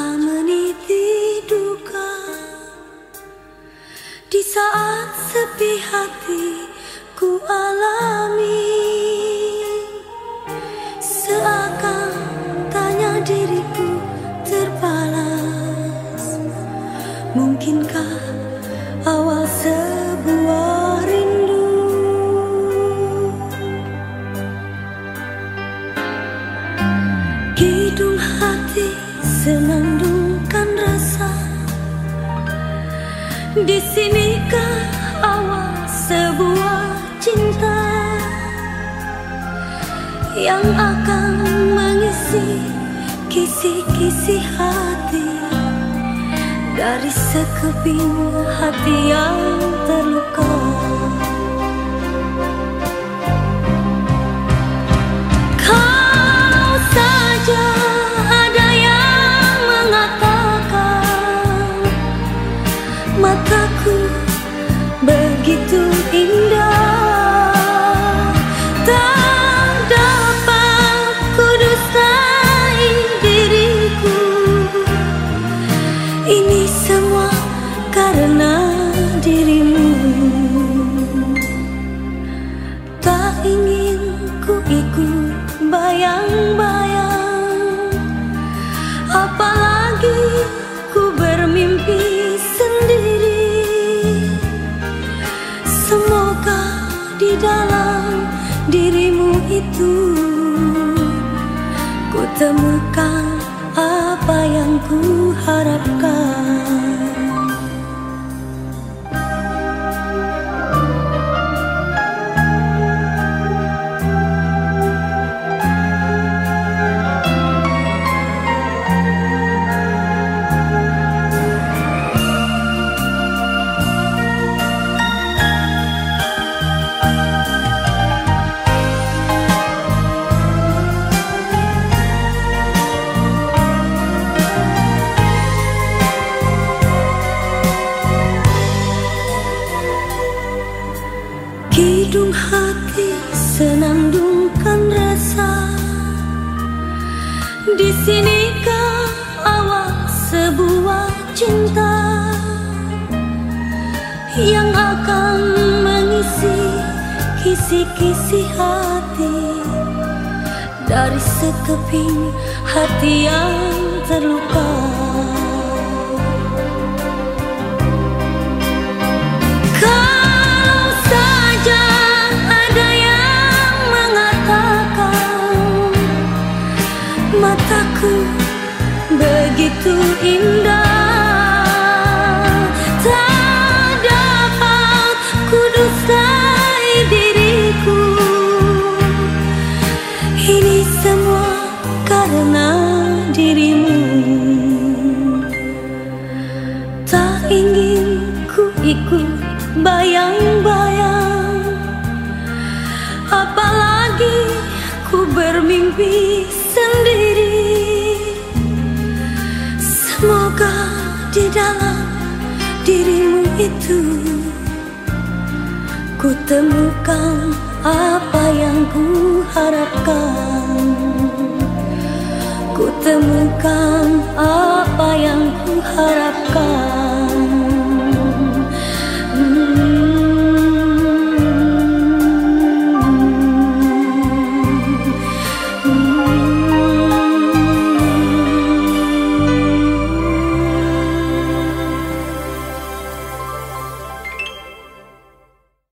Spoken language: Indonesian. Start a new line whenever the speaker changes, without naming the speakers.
Tak meniti duka di saat sepi hati ku alami, seakan tanya diriku terbalas. Mungkinkah awal sebuah rindu? Kidung hati senandungkan rasa. Di sinikah awal sebuah cinta yang akan mengisi kisi-kisi hati dari sekeping hati yang terluka. Kalau saja ada yang mengatakan mataku begitu indah, tak dapat ku dustai diriku. Ini semua karena dirimu. Tak ingin ku ikut bayang-bayang, apalagi ku bermimpi sendiri. Semoga di dalam dirimu itu ku temukan apa yang ku harapkan. Kidung hati senandungkan rasa. Di sinikah awal sebuah cinta yang akan mengisi kisi-kisi hati dari sekeping hati yang terluka. Mataku begitu indah, tak dapat ku dustai diriku. Ini semua karena dirimu. Tak ingin ku ikut bayang-bayang, apalagi ku bermimpi sendiri. Semoga di dalam dirimu itu ku temukan apa yang ku harapkan. Ku temukan apa